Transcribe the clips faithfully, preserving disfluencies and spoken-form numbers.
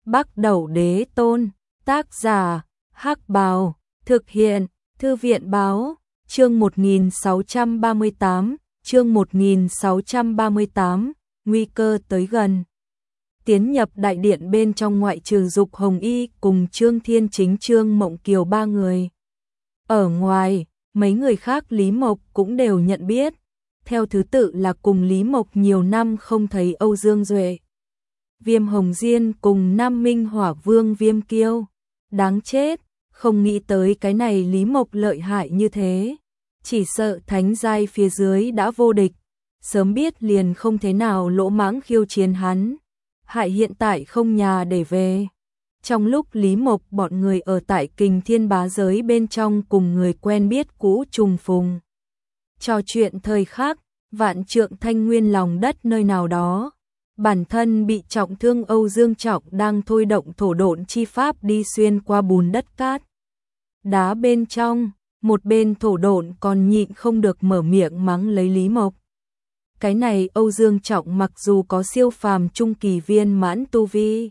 Bắc Đẩu Đế Tôn, tác giả, Hắc Bào, thực hiện, Thư viện Báo, chương một nghìn sáu trăm ba mươi tám, chương một nghìn sáu trăm ba mươi tám, nguy cơ tới gần. Tiến nhập đại điện bên trong ngoại trừ Dục Hồng Y cùng Trương Thiên Chính Trương Mộng Kiều ba người. Ở ngoài, mấy người khác Lý Mộc cũng đều nhận biết, theo thứ tự là cùng Lý Mộc nhiều năm không thấy Âu Dương Duệ, Viêm Hồng Diên cùng Nam Minh Hỏa Vương Viêm Kiêu. Đáng chết, không nghĩ tới cái này Lý Mộc lợi hại như thế, chỉ sợ thánh giai phía dưới đã vô địch, sớm biết liền không thế nào lỗ mãng khiêu chiến hắn, hại hiện tại không nhà để về. Trong lúc Lý Mộc bọn người ở tại Kình Thiên Bá giới bên trong cùng người quen biết cũ trùng phùng, trò chuyện thời khắc, vạn trượng thanh nguyên lòng đất nơi nào đó, bản thân bị trọng thương Âu Dương Trọng đang thôi động thổ độn chi pháp đi xuyên qua bùn đất cát đá bên trong, một bên thổ độn còn nhịn không được mở miệng mắng lấy Lý Mộc. Cái này Âu Dương Trọng mặc dù có siêu phàm trung kỳ viên mãn tu vi,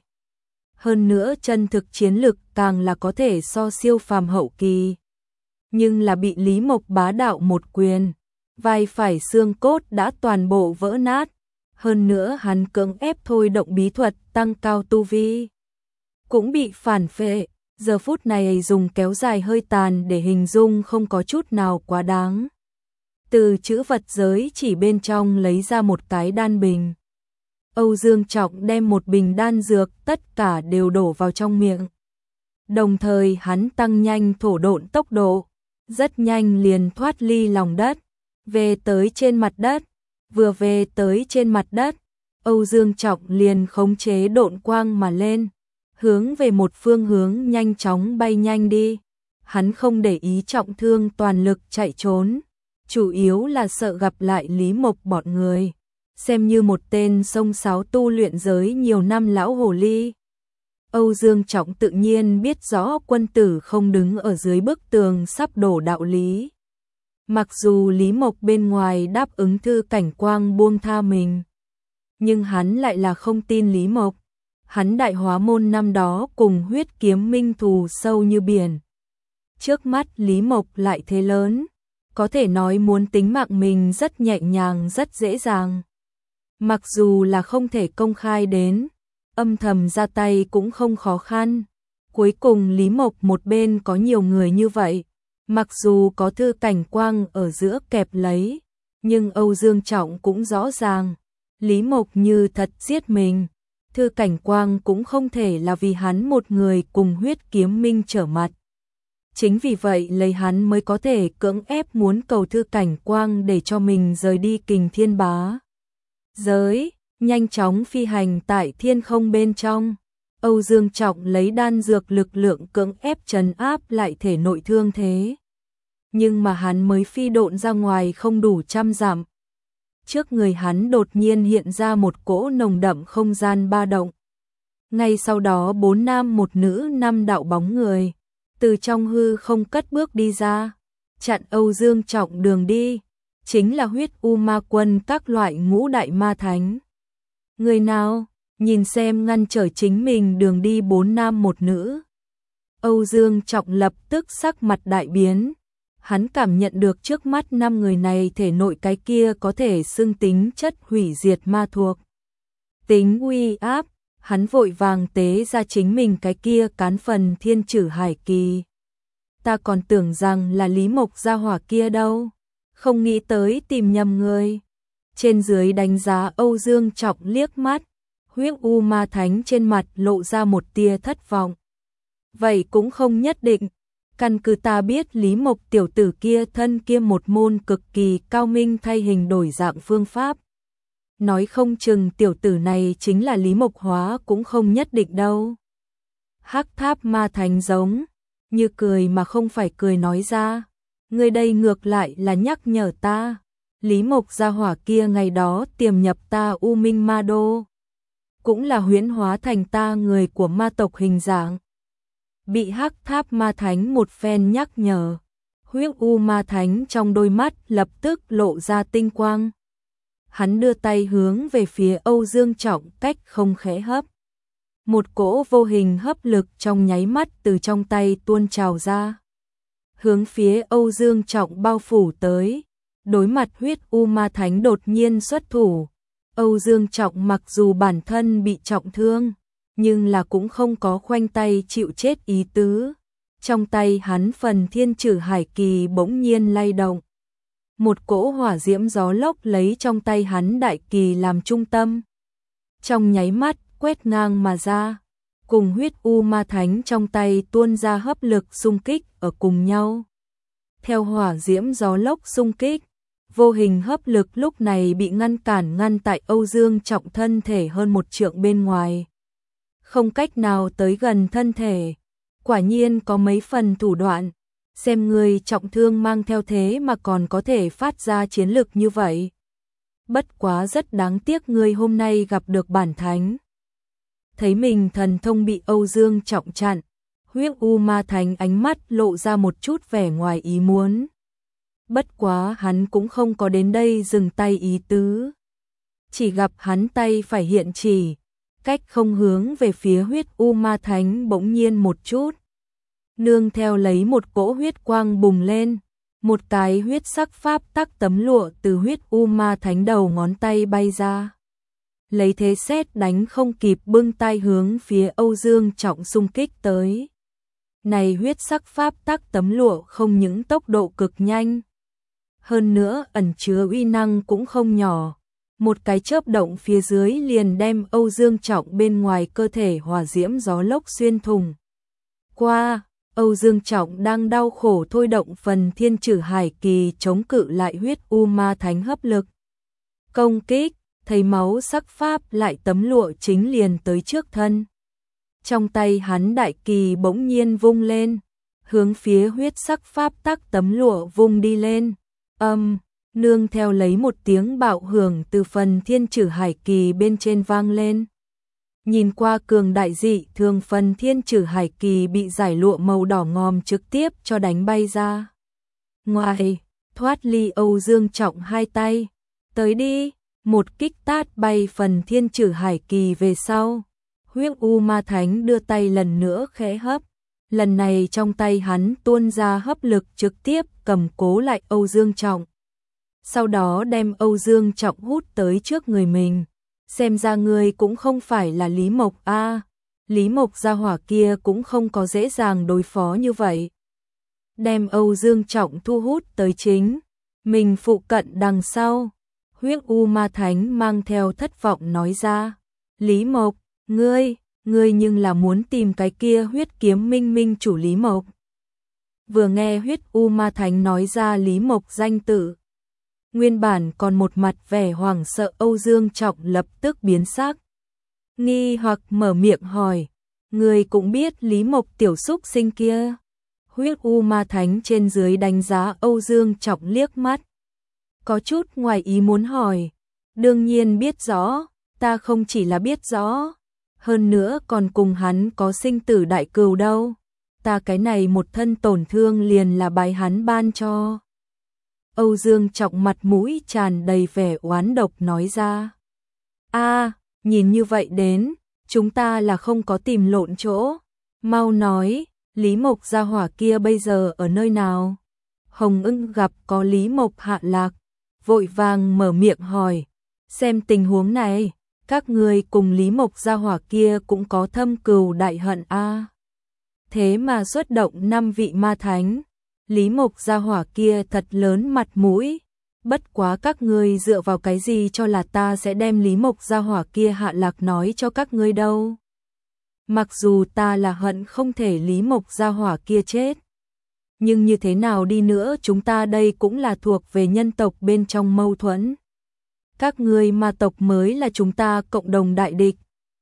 hơn nữa chân thực chiến lực càng là có thể so siêu phàm hậu kỳ, nhưng là bị Lý Mộc bá đạo một quyền, vai phải xương cốt đã toàn bộ vỡ nát, hơn nữa hắn cưỡng ép thôi động bí thuật tăng cao tu vi, cũng bị phản phệ, giờ phút này dùng kéo dài hơi tàn để hình dung không có chút nào quá đáng. Từ chữ vật giới chỉ bên trong lấy ra một cái đan bình. Âu Dương Trọng đem một bình đan dược tất cả đều đổ vào trong miệng. Đồng thời hắn tăng nhanh thổ độn tốc độ, rất nhanh liền thoát ly lòng đất, về tới trên mặt đất. Vừa về tới trên mặt đất, Âu Dương Trọng liền khống chế độn quang mà lên, hướng về một phương hướng nhanh chóng bay nhanh đi. Hắn không để ý trọng thương toàn lực chạy trốn, chủ yếu là sợ gặp lại Lý Mộc bọn người, xem như một tên sông sáo tu luyện giới nhiều năm lão hồ ly. Âu Dương Trọng tự nhiên biết rõ quân tử không đứng ở dưới bức tường sắp đổ đạo lý. Mặc dù Lý Mộc bên ngoài đáp ứng Thư Cảnh Quang buông tha mình, nhưng hắn lại là không tin Lý Mộc. Hắn đại hóa môn năm đó cùng huyết kiếm minh thù sâu như biển. Trước mắt Lý Mộc lại thế lớn, có thể nói muốn tính mạng mình rất nhẹ nhàng rất dễ dàng. Mặc dù là không thể công khai đến, âm thầm ra tay cũng không khó khăn. Cuối cùng Lý Mộc một bên có nhiều người như vậy, mặc dù có Thư Cảnh Quang ở giữa kẹp lấy, nhưng Âu Dương Trọng cũng rõ ràng, Lý Mộc như thật giết mình, Thư Cảnh Quang cũng không thể là vì hắn một người cùng huyết kiếm minh trở mặt. Chính vì vậy lấy hắn mới có thể cưỡng ép muốn cầu Thư Cảnh Quang để cho mình rời đi Kình Thiên Bá giới, nhanh chóng phi hành tại thiên không bên trong. Âu Dương Trọng lấy đan dược lực lượng cưỡng ép trấn áp lại thể nội thương thế. Nhưng mà hắn mới phi độn ra ngoài không đủ trăm dặm. Trước người hắn đột nhiên hiện ra một cỗ nồng đậm không gian ba động. Ngay sau đó bốn nam một nữ năm đạo bóng người, từ trong hư không cất bước đi ra, chặn Âu Dương Trọng đường đi, chính là huyết u ma quân các loại ngũ đại ma thánh. Người nào? Nhìn xem ngăn trở chính mình đường đi bốn nam một nữ. Âu Dương Trọng lập tức sắc mặt đại biến. Hắn cảm nhận được trước mắt năm người này thể nội cái kia có thể xưng tính chất hủy diệt ma thuộc. Tính uy áp, hắn vội vàng tế ra chính mình cái kia cán phần thiên trử hải kỳ. Ta còn tưởng rằng là Lý Mộc gia hỏa kia đâu, không nghĩ tới tìm nhầm người. Trên dưới đánh giá Âu Dương Trọng liếc mắt. Huyết u ma thánh trên mặt lộ ra một tia thất vọng. Vậy cũng không nhất định, căn cứ ta biết Lý Mộc tiểu tử kia thân kiêm một môn cực kỳ cao minh thay hình đổi dạng phương pháp. Nói không chừng tiểu tử này chính là Lý Mộc hóa cũng không nhất định đâu. Hắc Tháp ma thánh giống như cười mà không phải cười nói ra. Người đây ngược lại là nhắc nhở ta. Lý Mộc gia hỏa kia ngày đó tiềm nhập ta U Minh Ma Đô, cũng là huyễn hóa thành ta người của ma tộc hình dạng. Bị Hắc Tháp ma thánh một phen nhắc nhở, huyết u ma thánh trong đôi mắt lập tức lộ ra tinh quang. Hắn đưa tay hướng về phía Âu Dương Trọng cách không khẽ hấp. Một cỗ vô hình hấp lực trong nháy mắt từ trong tay tuôn trào ra, hướng phía Âu Dương Trọng bao phủ tới. Đối mặt huyết u ma thánh đột nhiên xuất thủ, Âu Dương Trọng mặc dù bản thân bị trọng thương, nhưng là cũng không có khoanh tay chịu chết ý tứ. Trong tay hắn phần thiên trử hải kỳ bỗng nhiên lay động. Một cỗ hỏa diễm gió lốc lấy trong tay hắn đại kỳ làm trung tâm. Trong nháy mắt quét ngang mà ra, cùng huyết u ma thánh trong tay tuôn ra hấp lực xung kích ở cùng nhau. Theo hỏa diễm gió lốc xung kích, vô hình hấp lực lúc này bị ngăn cản ngăn tại Âu Dương Trọng thân thể hơn một trượng bên ngoài. Không cách nào tới gần thân thể, quả nhiên có mấy phần thủ đoạn, xem người trọng thương mang theo thế mà còn có thể phát ra chiến lực như vậy. Bất quá rất đáng tiếc ngươi hôm nay gặp được bản thánh. Thấy mình thần thông bị Âu Dương Trọng chặn, huyết u ma thánh ánh mắt lộ ra một chút vẻ ngoài ý muốn. Bất quá hắn cũng không có đến đây dừng tay ý tứ. Chỉ gặp hắn tay phải hiện chỉ, cách không hướng về phía huyết u ma thánh bỗng nhiên một chút. Nương theo lấy một cỗ huyết quang bùng lên, một cái huyết sắc pháp tắc tấm lụa từ huyết u ma thánh đầu ngón tay bay ra. Lấy thế sét đánh không kịp bưng tay hướng phía Âu Dương Trọng xung kích tới. Này huyết sắc pháp tắc tấm lụa không những tốc độ cực nhanh, hơn nữa ẩn chứa uy năng cũng không nhỏ. Một cái chớp động phía dưới liền đem Âu Dương Trọng bên ngoài cơ thể hỏa diễm gió lốc xuyên thủng. Qua, Âu Dương Trọng đang đau khổ thôi động phần thiên trử hải kỳ chống cự lại huyết u ma thánh hấp lực. Công kích, thấy máu sắc pháp lại tấm lụa chính liền tới trước thân. Trong tay hắn đại kỳ bỗng nhiên vung lên, hướng phía huyết sắc pháp tắc tấm lụa vung đi lên. Âm, nương theo lấy một tiếng bạo hưởng từ phần thiên trử hải kỳ bên trên vang lên. Nhìn qua cường đại dị thường phần thiên trử hải kỳ bị giải lụa màu đỏ ngòm trực tiếp cho đánh bay ra. Ngoài, thoát ly Âu Dương Trọng hai tay. Tới đi, một kích tát bay phần thiên trử hải kỳ về sau. Huyết u ma thánh đưa tay lần nữa khẽ hấp. Lần này trong tay hắn tuôn ra hấp lực trực tiếp cầm cố lại Âu Dương Trọng. Sau đó đem Âu Dương Trọng hút tới trước người mình. Xem ra ngươi cũng không phải là Lý Mộc a. À, Lý Mộc gia hỏa kia cũng không có dễ dàng đối phó như vậy. Đem Âu Dương Trọng thu hút tới chính mình phụ cận đằng sau. Huyết u ma thánh mang theo thất vọng nói ra. Lý Mộc, ngươi, ngươi nhưng là muốn tìm cái kia huyết kiếm minh minh chủ Lý Mộc. Vừa nghe huyết u ma thánh nói ra Lý Mộc danh tự, nguyên bản còn một mặt vẻ hoảng sợ Âu Dương Trọng lập tức biến sắc. Nghi hoặc mở miệng hỏi, người cũng biết Lý Mộc tiểu xúc sinh kia. Huyết u ma thánh trên dưới đánh giá Âu Dương Trọng liếc mắt. Có chút ngoài ý muốn hỏi, đương nhiên biết rõ, ta không chỉ là biết rõ, hơn nữa còn cùng hắn có sinh tử đại cừu đâu. Ta cái này một thân tổn thương liền là bài hắn ban cho. Âu Dương Trọng mặt mũi tràn đầy vẻ oán độc nói ra. A, nhìn như vậy đến, chúng ta là không có tìm lộn chỗ. Mau nói, Lý Mộc gia hỏa kia bây giờ ở nơi nào? Hồng Ưng gặp có Lý Mộc hạ lạc, vội vàng mở miệng hỏi. Xem tình huống này, các người cùng Lý Mộc gia hỏa kia cũng có thâm cừu đại hận a. Thế mà xuất động năm vị ma thánh. Lý Mộc gia hỏa kia thật lớn mặt mũi, bất quá các ngươi dựa vào cái gì cho là ta sẽ đem Lý Mộc gia hỏa kia hạ lạc nói cho các ngươi đâu. Mặc dù ta là hận không thể Lý Mộc gia hỏa kia chết, nhưng như thế nào đi nữa chúng ta đây cũng là thuộc về nhân tộc bên trong mâu thuẫn. Các ngươi ma tộc mới là chúng ta cộng đồng đại địch.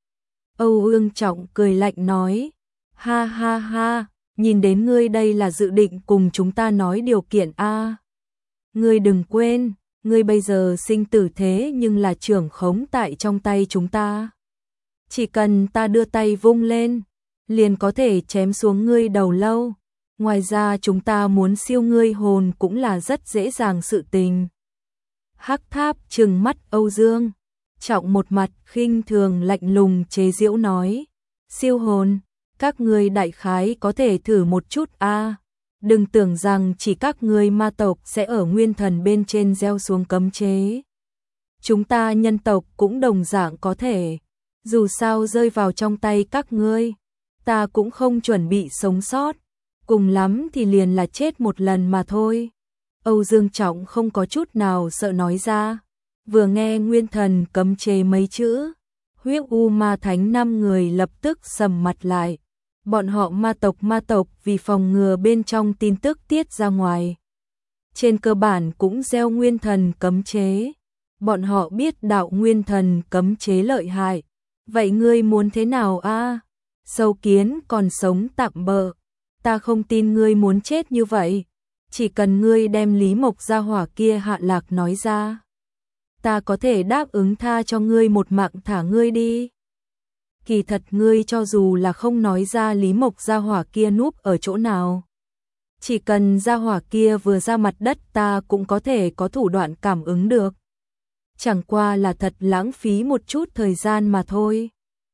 Âu Dương Trọng cười lạnh nói, ha ha ha. Nhìn đến ngươi đây là dự định cùng chúng ta nói điều kiện a. Ngươi đừng quên, ngươi bây giờ sinh tử thế nhưng là trưởng khống tại trong tay chúng ta. Chỉ cần ta đưa tay vung lên, liền có thể chém xuống ngươi đầu lâu. Ngoài ra chúng ta muốn siêu ngươi hồn cũng là rất dễ dàng sự tình. Hắc Tháp trừng mắt Âu Dương Trọng một mặt khinh thường lạnh lùng chế giễu nói. Siêu hồn, các ngươi đại khái có thể thử một chút a. Đừng tưởng rằng chỉ các ngươi ma tộc sẽ ở nguyên thần bên trên gieo xuống cấm chế. Chúng ta nhân tộc cũng đồng dạng có thể. Dù sao rơi vào trong tay các ngươi, ta cũng không chuẩn bị sống sót. Cùng lắm thì liền là chết một lần mà thôi. Âu Dương Trọng không có chút nào sợ nói ra. Vừa nghe nguyên thần cấm chế mấy chữ, Huyết U Ma Thánh năm người lập tức sầm mặt lại. Bọn họ ma tộc ma tộc vì phòng ngừa bên trong tin tức tiết ra ngoài. Trên cơ bản cũng gieo nguyên thần cấm chế. Bọn họ biết đạo nguyên thần cấm chế lợi hại. Vậy ngươi muốn thế nào a? Sâu kiến còn sống tạm bợ. Ta không tin ngươi muốn chết như vậy. Chỉ cần ngươi đem Lý Mộc gia hỏa kia hạ lạc nói ra, ta có thể đáp ứng tha cho ngươi một mạng thả ngươi đi. Kỳ thật ngươi cho dù là không nói ra Lý Mộc gia hỏa kia núp ở chỗ nào, chỉ cần gia hỏa kia vừa ra mặt đất ta cũng có thể có thủ đoạn cảm ứng được. Chẳng qua là thật lãng phí một chút thời gian mà thôi.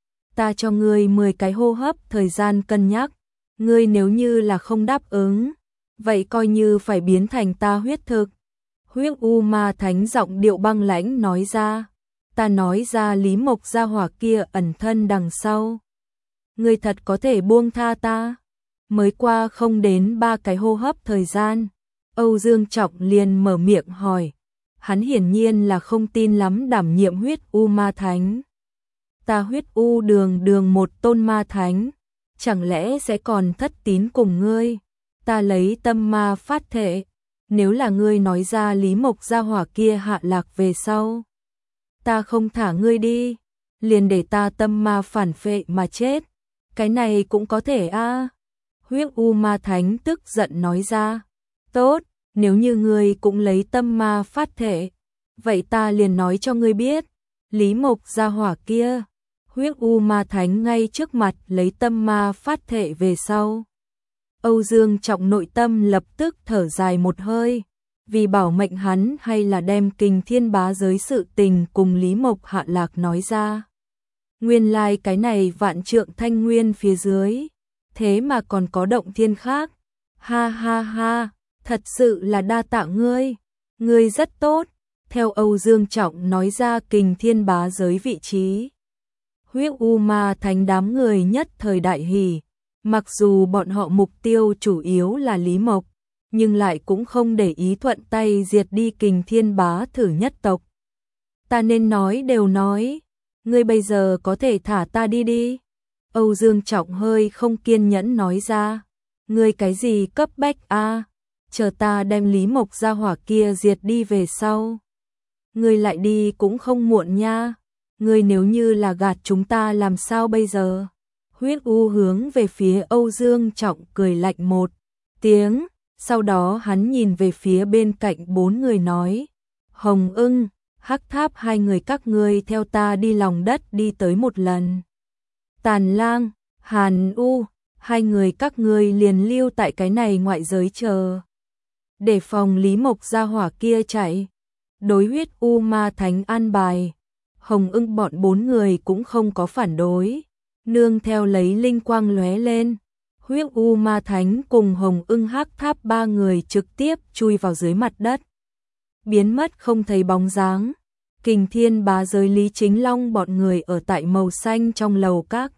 Ta cho ngươi mười cái hô hấp thời gian cân nhắc, ngươi nếu như là không đáp ứng, vậy coi như phải biến thành ta huyết thực. Huyết U Ma Thánh giọng điệu băng lãnh nói ra. Ta nói ra Lý Mộc gia hỏa kia ẩn thân đằng sau. Ngươi thật có thể buông tha ta. Mới qua không đến ba cái hô hấp thời gian, Âu Dương Trọng liền mở miệng hỏi. Hắn hiển nhiên là không tin lắm đảm nhiệm Huyết U Ma Thánh. Ta Huyết U đường đường một tôn ma thánh, chẳng lẽ sẽ còn thất tín cùng ngươi? Ta lấy tâm ma phát thệ, nếu là ngươi nói ra Lý Mộc gia hỏa kia hạ lạc về sau, ta không thả ngươi đi, liền để ta tâm ma phản phệ mà chết. Cái này cũng có thể a. À. Huyết U Ma Thánh tức giận nói ra. Tốt, nếu như ngươi cũng lấy tâm ma phát thệ, vậy ta liền nói cho ngươi biết, Lý Mộc gia hỏa kia, Huyết U Ma Thánh ngay trước mặt lấy tâm ma phát thệ về sau. Âu Dương Trọng nội tâm lập tức thở dài một hơi, vì bảo mệnh hắn hay là đem Kình Thiên Bá giới sự tình cùng Lý Mộc hạ lạc nói ra. Nguyên lai like cái này vạn trượng thanh nguyên phía dưới, thế mà còn có động thiên khác. Ha ha ha, thật sự là đa tạ ngươi, ngươi rất tốt. Theo Âu Dương Trọng nói ra Kình Thiên Bá giới vị trí, Huyết U Ma Thánh đám người nhất thời đại hỉ. Mặc dù bọn họ mục tiêu chủ yếu là Lý Mộc, nhưng lại cũng không để ý thuận tay diệt đi Kình Thiên Bá thử nhất tộc. Ta nên nói đều nói, ngươi bây giờ có thể thả ta đi đi. Âu Dương Trọng hơi không kiên nhẫn nói ra. Ngươi cái gì cấp bách a? À? Chờ ta đem Lý Mộc gia hỏa kia diệt đi về sau, ngươi lại đi cũng không muộn nha. Ngươi nếu như là gạt chúng ta làm sao bây giờ? Huyết U hướng về phía Âu Dương Trọng cười lạnh một tiếng, sau đó hắn nhìn về phía bên cạnh bốn người nói. Hồng Ưng, Hắc Tháp hai người các ngươi theo ta đi lòng đất đi tới một lần. Tàn Lang, Hàn U, hai người các ngươi liền lưu tại cái này ngoại giới chờ, để phòng Lý Mộc gia hỏa kia chạy. Đối Huyết U Ma Thánh an bài, Hồng Ưng bọn bốn người cũng không có phản đối. Nương theo lấy linh quang lóe lên, Huyết U Ma Thánh cùng Hồng Ưng Hắc Tháp ba người trực tiếp chui vào dưới mặt đất, biến mất không thấy bóng dáng. Kình Thiên Bá giới Lý Chính Long bọn người ở tại màu xanh trong lầu các.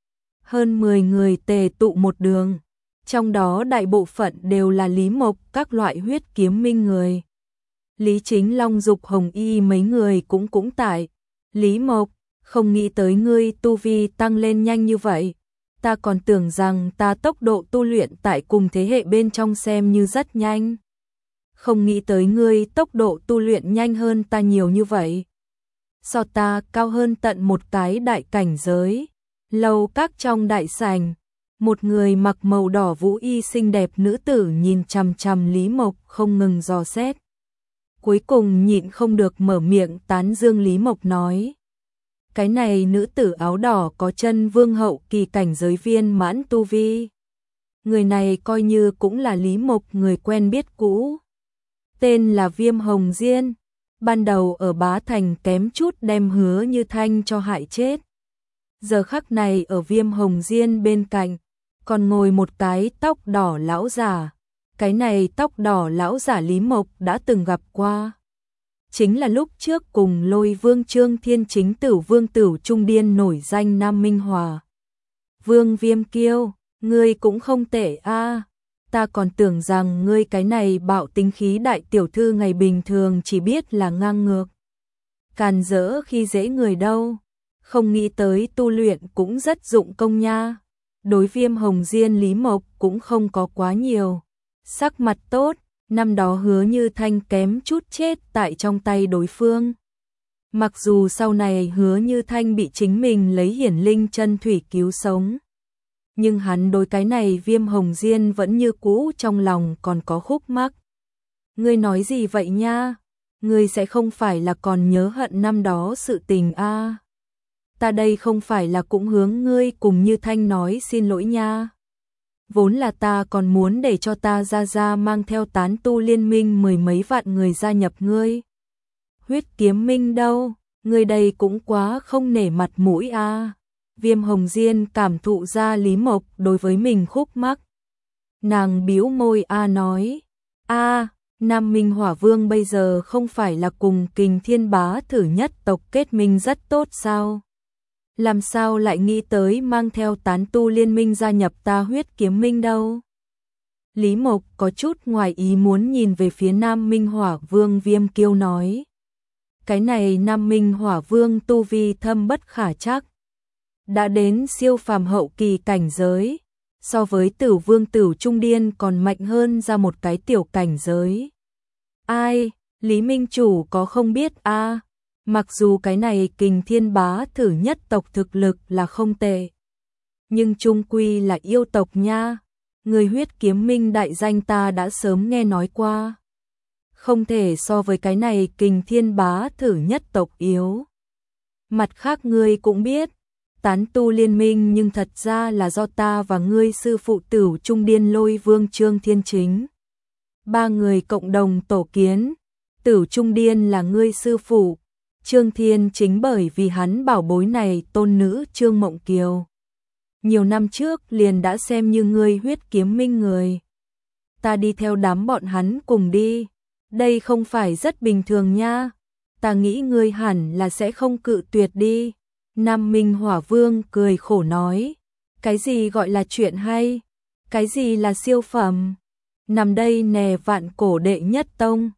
Hơn mười người tề tụ một đường, trong đó đại bộ phận đều là Lý Mộc các loại huyết kiếm minh người. Lý Chính Long dục Hồng Y mấy người cũng cũng tại. Lý Mộc, không nghĩ tới ngươi tu vi tăng lên nhanh như vậy. Ta còn tưởng rằng ta tốc độ tu luyện tại cùng thế hệ bên trong xem như rất nhanh. Không nghĩ tới ngươi tốc độ tu luyện nhanh hơn ta nhiều như vậy. So ta cao hơn tận một cái đại cảnh giới. Lầu các trong đại sảnh, một người mặc màu đỏ vũ y xinh đẹp nữ tử nhìn chằm chằm Lý Mộc không ngừng dò xét. Cuối cùng nhịn không được mở miệng tán dương Lý Mộc nói. Cái này nữ tử áo đỏ có chân vương hậu kỳ cảnh giới viên mãn tu vi. Người này coi như cũng là Lý Mộc người quen biết cũ. Tên là Viêm Hồng Diên. Ban đầu ở Bá Thành kém chút đem Hứa Như Thanh cho hại chết. Giờ khắc này ở Viêm Hồng Diên bên cạnh, còn ngồi một cái tóc đỏ lão giả. Cái này tóc đỏ lão giả Lý Mộc đã từng gặp qua. Chính là lúc trước cùng Lôi Vương Trương Thiên Chính Tử Vương Tử Trung Điên nổi danh Nam Minh Hòa. Vương Viêm Kiêu, ngươi cũng không tệ a. Ta còn tưởng rằng ngươi cái này bạo tính khí đại tiểu thư ngày bình thường chỉ biết là ngang ngược, càn rỡ khi dễ người đâu, không nghĩ tới tu luyện cũng rất dụng công nha. Đối Viêm Hồng Diên Lý Mộc cũng không có quá nhiều sắc mặt tốt, năm đó Hứa Như Thanh kém chút chết tại trong tay đối phương. Mặc dù sau này Hứa Như Thanh bị chính mình lấy Hiển Linh chân thủy cứu sống, nhưng hắn đối cái này Viêm Hồng Diên vẫn như cũ trong lòng còn có khúc mắc. Ngươi nói gì vậy nha? Ngươi sẽ không phải là còn nhớ hận năm đó sự tình a? À? Ta đây không phải là cũng hướng ngươi cùng Như Thanh nói xin lỗi nha. Vốn là ta còn muốn để cho ta ra ra mang theo tán tu liên minh mười mấy vạn người gia nhập ngươi. Huyết kiếm minh đâu, ngươi đây cũng quá không nể mặt mũi a. À. Viêm Hồng Diên cảm thụ ra Lý Mộc đối với mình khúc mắc. Nàng bĩu môi a à nói, a à, Nam Minh Hỏa Vương bây giờ không phải là cùng Kình Thiên Bá thử nhất tộc kết minh rất tốt sao? Làm sao lại nghĩ tới mang theo tán tu liên minh gia nhập ta Huyết kiếm minh đâu? Lý Mộc có chút ngoài ý muốn nhìn về phía Nam Minh Hỏa Vương Viêm Kiêu nói. Cái này Nam Minh Hỏa Vương tu vi thâm bất khả trắc, đã đến siêu phàm hậu kỳ cảnh giới, so với Tử Vương Tử Trung Điên còn mạnh hơn ra một cái tiểu cảnh giới. Ai, Lý Minh Chủ có không biết a? À? Mặc dù cái này Kình Thiên Bá thử nhất tộc thực lực là không tệ, nhưng chung quy là yêu tộc nha. Người Huyết kiếm minh đại danh ta đã sớm nghe nói qua, không thể so với cái này Kình Thiên Bá thử nhất tộc yếu. Mặt khác ngươi cũng biết, tán tu liên minh nhưng thật ra là do ta và ngươi sư phụ Tử Trung Điên Lôi Vương Trương Thiên Chính ba người cộng đồng tổ kiến. Tử Trung Điên là ngươi sư phụ, Trương Thiên Chính bởi vì hắn bảo bối này tôn nữ Trương Mộng Kiều nhiều năm trước liền đã xem như ngươi Huyết kiếm minh người. Ta đi theo đám bọn hắn cùng đi, đây không phải rất bình thường nha. Ta nghĩ ngươi hẳn là sẽ không cự tuyệt đi. Nam Minh Hỏa Vương cười khổ nói, cái gì gọi là chuyện hay, cái gì là siêu phẩm, nằm đây nè vạn cổ đệ nhất tông,